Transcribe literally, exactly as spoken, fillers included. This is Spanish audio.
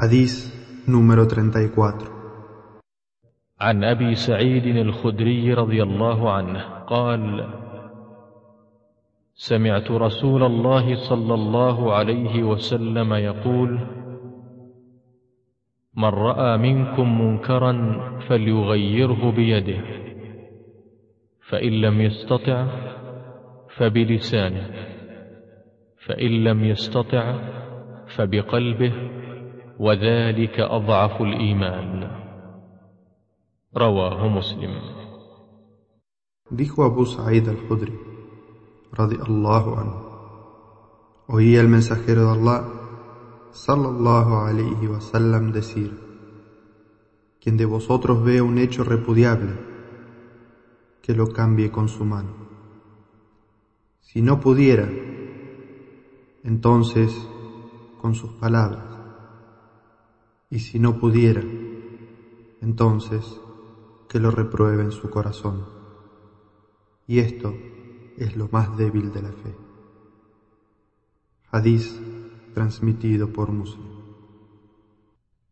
Hadís número treinta y cuatro. عن أبي سعيد الخدري رضي الله عنه قال: سمعت رسول الله صلى الله عليه وسلم يقول: من رأى منكم منكرا فليغيره بيده، فإن لم يستطع فبلسانه، فإن لم يستطع فبقلبه، وذلك أضعف الإيمان. رواه مسلم. Dijo Abu Sa'id al-Khudri, radiyallahu anhu, oí al mensajero de Allah, sallallahu alayhi wa sallam, decir: quien de vosotros vea un hecho repudiable, que lo cambie con su mano. Si no pudiera, entonces con sus palabras. Y si no pudiera, entonces que lo repruebe en su corazón. Y esto es lo más débil de la fe. Hadís transmitido por Muslim.